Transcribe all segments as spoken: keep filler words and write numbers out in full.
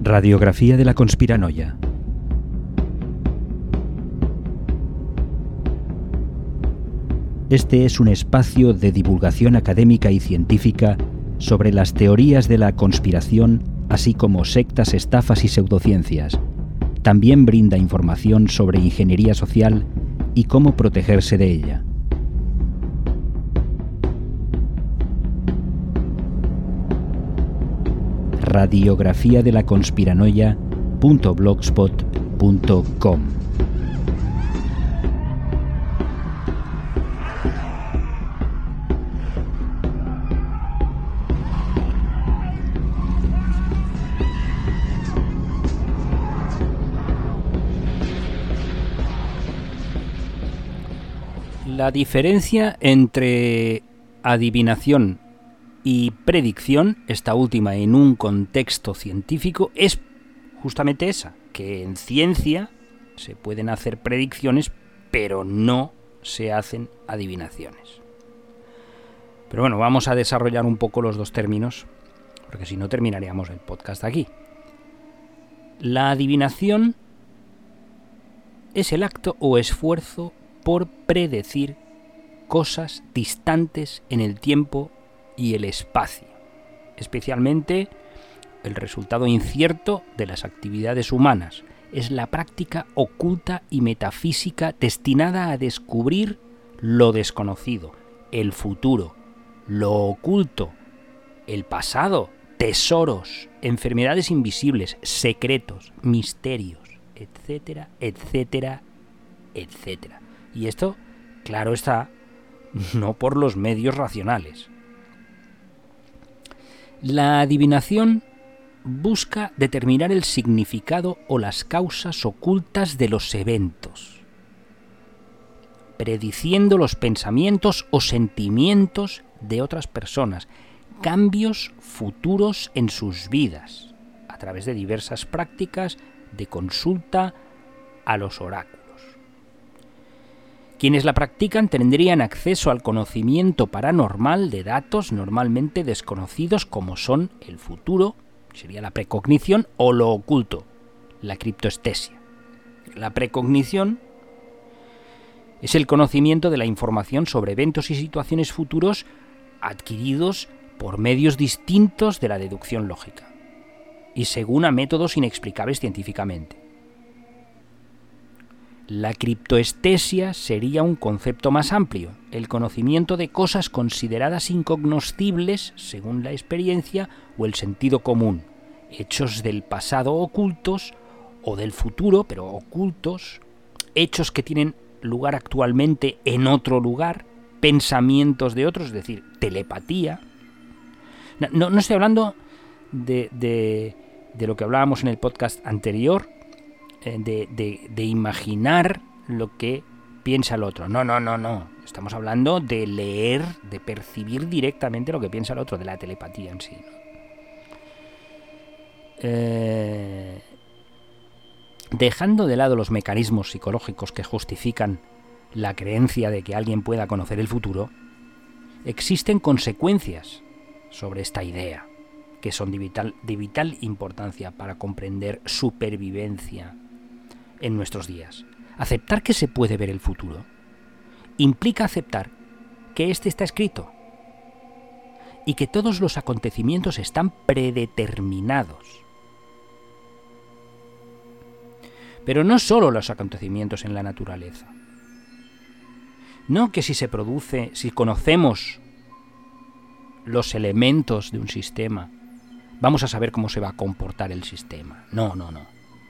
Radiografía de la conspiranoia. Este es un espacio de divulgación académica y científica sobre las teorías de la conspiración, así como sectas, estafas y pseudociencias. También brinda información sobre ingeniería social y cómo protegerse de ella. Radiografía de la conspiranoia punto blogspot punto com. La diferencia entre adivinación y predicción, esta última en un contexto científico, es justamente esa, que en ciencia se pueden hacer predicciones, pero no se hacen adivinaciones. Pero bueno, vamos a desarrollar un poco los dos términos, porque si no terminaríamos el podcast aquí. La adivinación es el acto o esfuerzo por predecir cosas distantes en el tiempo y el espacio, especialmente el resultado incierto de las actividades humanas. Es la práctica oculta y metafísica destinada a descubrir lo desconocido, el futuro, lo oculto, el pasado, tesoros, enfermedades invisibles, secretos, misterios, etcétera, etcétera, etcétera. Y esto, claro está, no por los medios racionales. La adivinación busca determinar el significado o las causas ocultas de los eventos, prediciendo los pensamientos o sentimientos de otras personas, cambios futuros en sus vidas, a través de diversas prácticas de consulta a los oráculos. Quienes la practican tendrían acceso al conocimiento paranormal de datos normalmente desconocidos como son el futuro, sería la precognición, o lo oculto, la criptoestesia. La precognición es el conocimiento de la información sobre eventos y situaciones futuros adquiridos por medios distintos de la deducción lógica y según a métodos inexplicables científicamente. La criptoestesia sería un concepto más amplio, el conocimiento de cosas consideradas incognoscibles según la experiencia o el sentido común, hechos del pasado ocultos o del futuro, pero ocultos, hechos que tienen lugar actualmente en otro lugar, pensamientos de otros, es decir, telepatía. No, no estoy hablando de, de, de lo que hablábamos en el podcast anterior, De, de, de imaginar lo que piensa el otro. No, no, no, no. Estamos hablando de leer, de percibir directamente lo que piensa el otro, de la telepatía en sí, ¿no? Eh, dejando de lado los mecanismos psicológicos que justifican la creencia de que alguien pueda conocer el futuro, existen consecuencias sobre esta idea que son de vital, de vital importancia para comprender supervivencia en nuestros días. Aceptar que se puede ver el futuro implica aceptar que éste está escrito y que todos los acontecimientos están predeterminados. Pero no solo los acontecimientos en la naturaleza. No que si se produce, si conocemos los elementos de un sistema, vamos a saber cómo se va a comportar el sistema. No, no, no.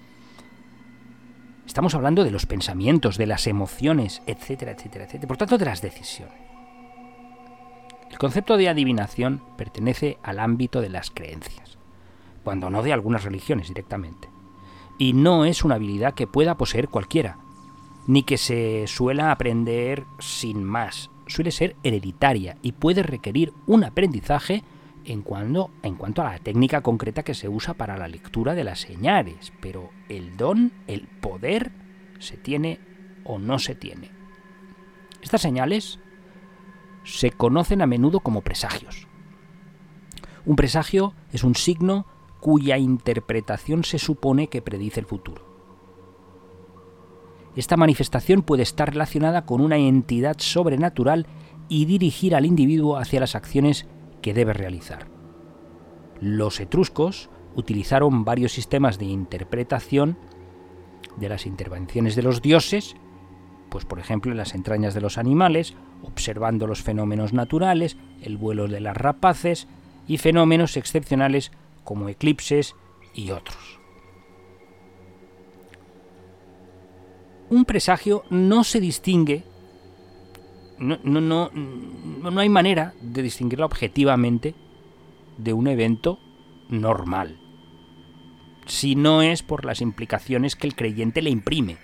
Estamos hablando de los pensamientos, de las emociones, etcétera, etcétera, etcétera. Por tanto, de las decisiones. El concepto de adivinación pertenece al ámbito de las creencias, cuando no de algunas religiones directamente. Y no es una habilidad que pueda poseer cualquiera, ni que se suela aprender sin más. Suele ser hereditaria y puede requerir un aprendizaje en cuanto, en cuanto a la técnica concreta que se usa para la lectura de las señales, pero el don, el poder, se tiene o no se tiene. Estas señales se conocen a menudo como presagios. Un presagio es un signo cuya interpretación se supone que predice el futuro. Esta manifestación puede estar relacionada con una entidad sobrenatural y dirigir al individuo hacia las acciones que debe realizar. Los etruscos utilizaron varios sistemas de interpretación de las intervenciones de los dioses, pues por ejemplo en las entrañas de los animales, observando los fenómenos naturales, el vuelo de las rapaces y fenómenos excepcionales como eclipses y otros. Un presagio no se distingue, no, no, no, no hay manera de distinguirlo objetivamente de un evento normal, si no es por las implicaciones que el creyente le imprime.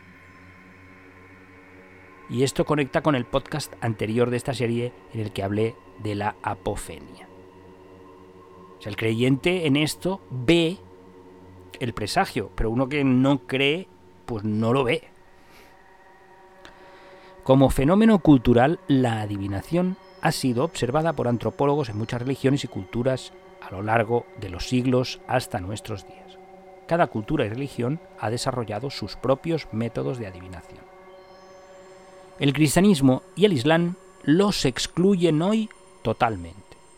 Y esto conecta con el podcast anterior de esta serie en el que hablé de la apofenia. O sea, el creyente en esto ve el presagio, pero uno que no cree, pues no lo ve. Como fenómeno cultural, la adivinación ha sido observada por antropólogos en muchas religiones y culturas a lo largo de los siglos hasta nuestros días. Cada cultura y religión ha desarrollado sus propios métodos de adivinación. El cristianismo y el islam los excluyen hoy totalmente.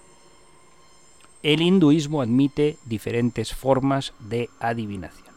El hinduismo admite diferentes formas de adivinación.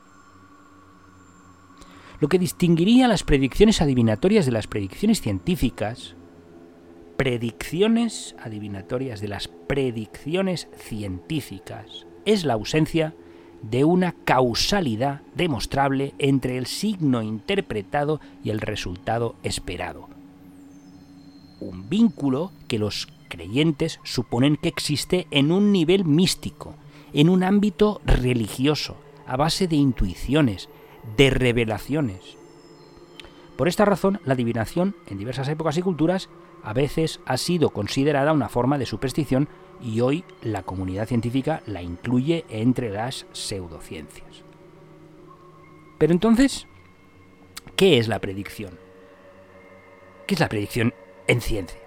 Lo que distinguiría las predicciones adivinatorias de las predicciones científicas, predicciones adivinatorias de las predicciones científicas, es la ausencia de una causalidad demostrable entre el signo interpretado y el resultado esperado. Un vínculo que los creyentes suponen que existe en un nivel místico, en un ámbito religioso, a base de intuiciones, de revelaciones. Por esta razón, la adivinación, en diversas épocas y culturas, a veces ha sido considerada una forma de superstición y hoy la comunidad científica la incluye entre las pseudociencias. Pero entonces, ¿qué es la predicción? ¿Qué es la predicción en ciencia?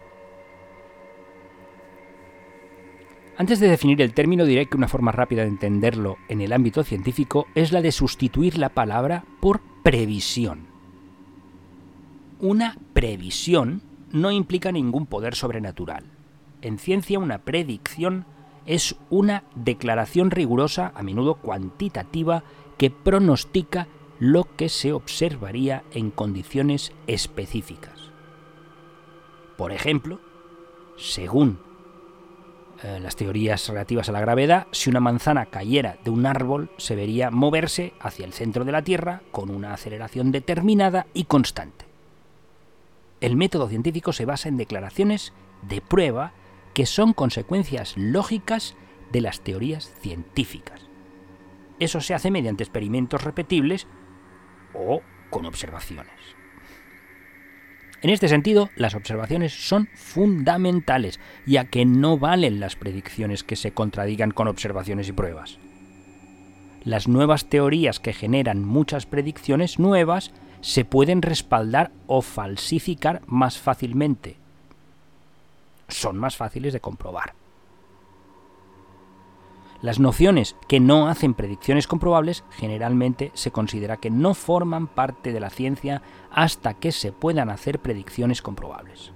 Antes de definir el término, diré que una forma rápida de entenderlo en el ámbito científico es la de sustituir la palabra por previsión. Una previsión no implica ningún poder sobrenatural. En ciencia, una predicción es una declaración rigurosa, a menudo cuantitativa, que pronostica lo que se observaría en condiciones específicas. Por ejemplo, según eh, las teorías relativas a la gravedad, si una manzana cayera de un árbol, se vería moverse hacia el centro de la Tierra con una aceleración determinada y constante. El método científico se basa en declaraciones de prueba que son consecuencias lógicas de las teorías científicas. Eso se hace mediante experimentos repetibles o con observaciones. En este sentido, las observaciones son fundamentales, ya que no valen las predicciones que se contradigan con observaciones y pruebas. Las nuevas teorías que generan muchas predicciones nuevas se pueden respaldar o falsificar más fácilmente. Son más fáciles de comprobar. Las nociones que no hacen predicciones comprobables generalmente se considera que no forman parte de la ciencia hasta que se puedan hacer predicciones comprobables.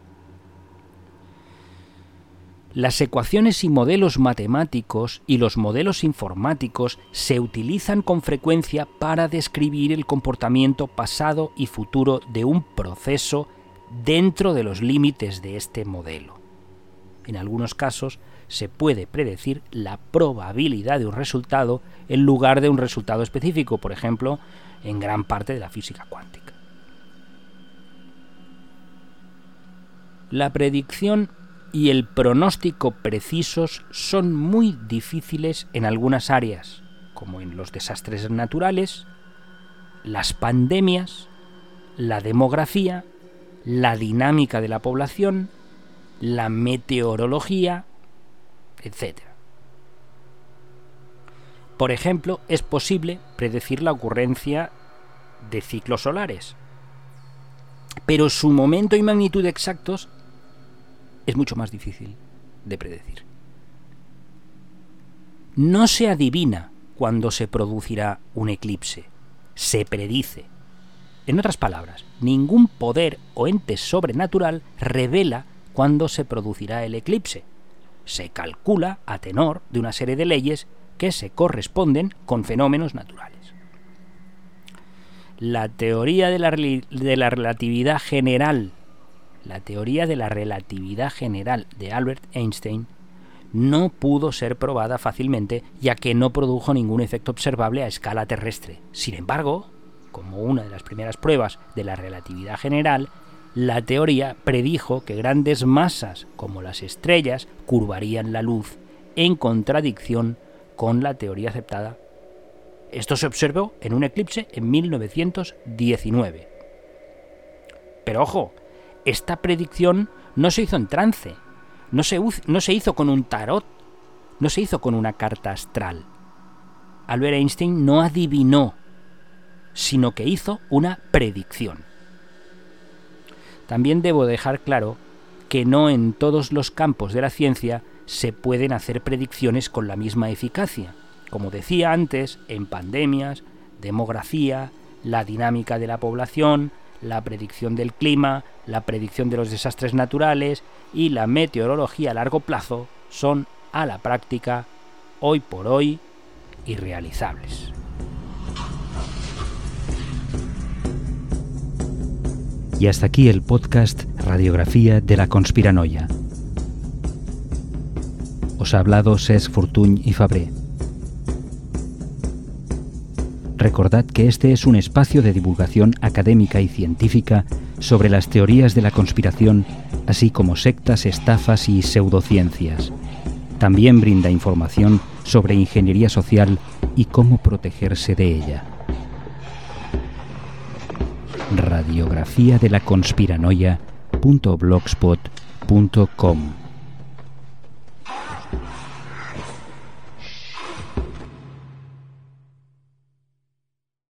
Las ecuaciones y modelos matemáticos y los modelos informáticos se utilizan con frecuencia para describir el comportamiento pasado y futuro de un proceso dentro de los límites de este modelo. En algunos casos se puede predecir la probabilidad de un resultado en lugar de un resultado específico, por ejemplo, en gran parte de la física cuántica. La predicción y el pronóstico precisos son muy difíciles en algunas áreas, como en los desastres naturales, las pandemias, la demografía, la dinámica de la población, la meteorología, etcétera. Por ejemplo, es posible predecir la ocurrencia de ciclos solares, pero su momento y magnitud exactos es mucho más difícil de predecir. No se adivina cuándo se producirá un eclipse, se predice. En otras palabras, ningún poder o ente sobrenatural revela cuándo se producirá el eclipse. Se calcula a tenor de una serie de leyes que se corresponden con fenómenos naturales. La teoría de la, de la relatividad general, la teoría de la relatividad general de Albert Einstein no pudo ser probada fácilmente, ya que no produjo ningún efecto observable a escala terrestre. Sin embargo, como una de las primeras pruebas de la relatividad general, la teoría predijo que grandes masas, como las estrellas, curvarían la luz, en contradicción con la teoría aceptada. Esto se observó en un eclipse en mil novecientos diecinueve. Pero ojo, esta predicción no se hizo en trance, no se, no se hizo con un tarot, no se hizo con una carta astral. Albert Einstein no adivinó, sino que hizo una predicción. También debo dejar claro que no en todos los campos de la ciencia se pueden hacer predicciones con la misma eficacia. Como decía antes, en pandemias, demografía, la dinámica de la población, la predicción del clima, la predicción de los desastres naturales y la meteorología a largo plazo son, a la práctica, hoy por hoy, irrealizables. Y hasta aquí el podcast Radiografía de la Conspiranoia. Os ha hablado Cesc Fortuny y Fabré. Recordad que este es un espacio de divulgación académica y científica sobre las teorías de la conspiración, así como sectas, estafas y pseudociencias. También brinda información sobre ingeniería social y cómo protegerse de ella. Radiografía de la conspiranoia punto blogspot punto com